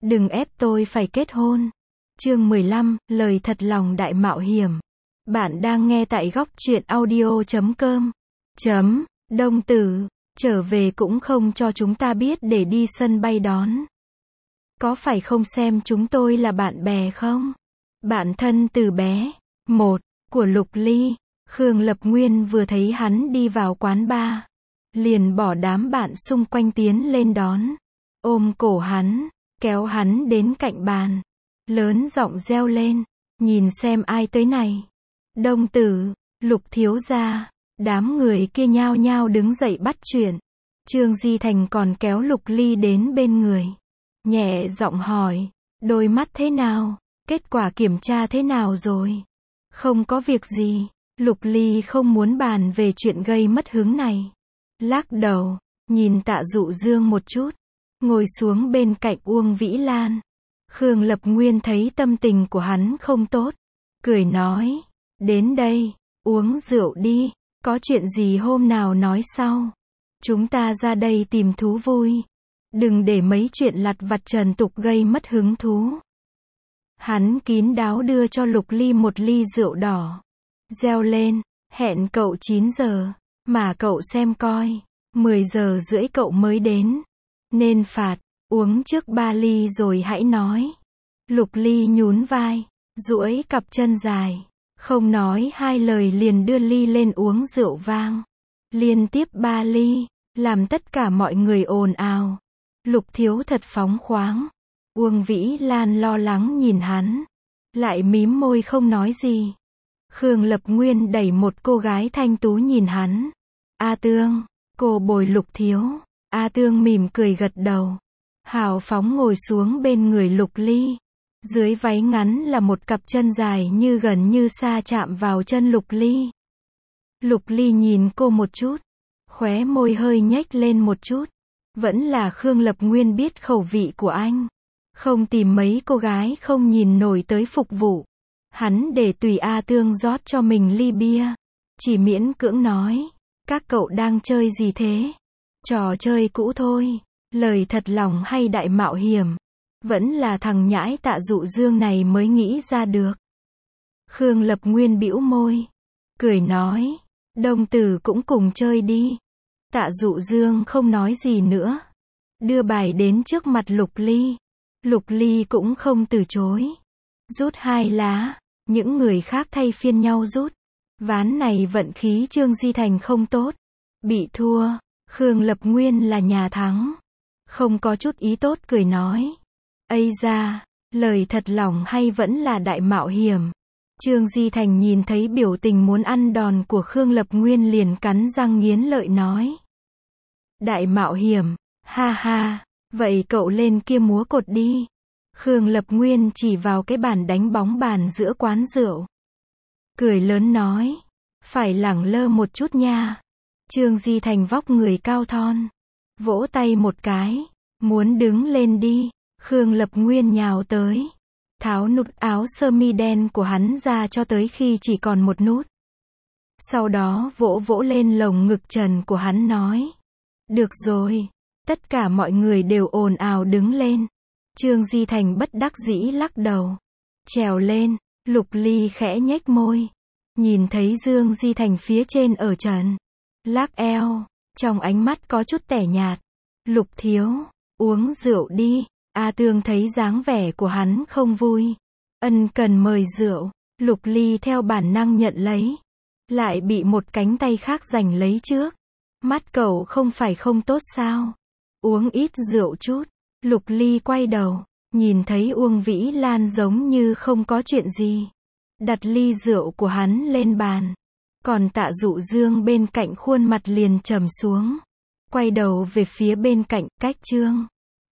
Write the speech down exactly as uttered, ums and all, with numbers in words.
Đừng ép tôi phải kết hôn. Chương mười lăm, lời thật lòng đại mạo hiểm. Bạn đang nghe tại góc truyện audio chấm com. Chấm, Đông Tử, trở về cũng không cho chúng ta biết để đi sân bay đón. Có phải không xem chúng tôi là bạn bè không? Bạn thân từ bé. Một, của Lục Ly. Khương Lập Nguyên vừa thấy hắn đi vào quán bar, liền bỏ đám bạn xung quanh tiến lên đón, ôm cổ hắn, kéo hắn đến cạnh bàn, lớn giọng reo lên, nhìn xem ai tới này. Đông Tử, Lục thiếu gia. Đám người kia nhao nhao đứng dậy bắt chuyện. Trương Di Thành còn kéo Lục Ly đến bên người, nhẹ giọng hỏi, đôi mắt thế nào? Kết quả kiểm tra thế nào rồi? Không có việc gì. Lục Ly không muốn bàn về chuyện gây mất hứng này. Lắc đầu, nhìn Tạ Dụ Dương một chút, ngồi xuống bên cạnh Uông Vĩ Lan. Khương Lập Nguyên thấy tâm tình của hắn không tốt, cười nói, đến đây, uống rượu đi, có chuyện gì hôm nào nói sau. Chúng ta ra đây tìm thú vui, đừng để mấy chuyện lặt vặt trần tục gây mất hứng thú. Hắn kín đáo đưa cho Lục Ly một ly rượu đỏ, reo lên, hẹn cậu chín giờ, mà cậu xem coi, mười giờ rưỡi cậu mới đến, nên phạt, uống trước ba ly rồi hãy nói. Lục Ly nhún vai, duỗi cặp chân dài, không nói hai lời liền đưa ly lên uống rượu vang. Liên tiếp ba ly, làm tất cả mọi người ồn ào. Lục thiếu thật phóng khoáng. Uông Vĩ Lan lo lắng nhìn hắn, lại mím môi không nói gì. Khương Lập Nguyên đẩy một cô gái thanh tú nhìn hắn. A Tương, cô bồi Lục thiếu. A Tương mỉm cười gật đầu, hào phóng ngồi xuống bên người Lục Ly. Dưới váy ngắn là một cặp chân dài như gần như sa chạm vào chân Lục Ly. Lục Ly nhìn cô một chút, khóe môi hơi nhếch lên một chút. Vẫn là Khương Lập Nguyên biết khẩu vị của anh, không tìm mấy cô gái không nhìn nổi tới phục vụ. Hắn để tùy A Tương rót cho mình ly bia, chỉ miễn cưỡng nói, các cậu đang chơi gì thế? Trò chơi cũ thôi, lời thật lòng hay đại mạo hiểm? Vẫn là thằng nhãi Tạ Dụ Dương này mới nghĩ ra được. Khương Lập Nguyên bĩu môi, cười nói, Đông Tử cũng cùng chơi đi. Tạ Dụ Dương không nói gì nữa, đưa bài đến trước mặt Lục Ly. Lục Ly cũng không từ chối, rút hai lá, những người khác thay phiên nhau rút. Ván này vận khí Trương Di Thành không tốt, bị thua. Khương Lập Nguyên là nhà thắng, không có chút ý tốt cười nói, ây da, lời thật lòng hay vẫn là đại mạo hiểm? Trương Di Thành nhìn thấy biểu tình muốn ăn đòn của Khương Lập Nguyên liền cắn răng nghiến lợi nói, đại mạo hiểm, ha ha, vậy cậu lên kia múa cột đi. Khương Lập Nguyên chỉ vào cái bàn đánh bóng bàn giữa quán rượu, cười lớn nói, phải lẳng lơ một chút nha. Trương Di Thành vóc người cao thon, vỗ tay một cái, muốn đứng lên đi. Khương Lập Nguyên nhào tới, tháo nút áo sơ mi đen của hắn ra cho tới khi chỉ còn một nút. Sau đó vỗ vỗ lên lồng ngực trần của hắn nói, được rồi. Tất cả mọi người đều ồn ào đứng lên. Trương Di Thành bất đắc dĩ lắc đầu, trèo lên. Lục Ly khẽ nhếch môi, nhìn thấy Dương Di Thành phía trên ở trần, lắc eo, trong ánh mắt có chút tẻ nhạt. Lục thiếu, uống rượu đi. A Tương thấy dáng vẻ của hắn không vui, ân cần mời rượu. Lục Ly theo bản năng nhận lấy, lại bị một cánh tay khác giành lấy trước. Mắt cậu không phải không tốt sao? Uống ít rượu chút. Lục Ly quay đầu, nhìn thấy Uông Vĩ Lan giống như không có chuyện gì, đặt ly rượu của hắn lên bàn. Còn Tạ Dụ Dương bên cạnh khuôn mặt liền trầm xuống, quay đầu về phía bên cạnh, cách Trương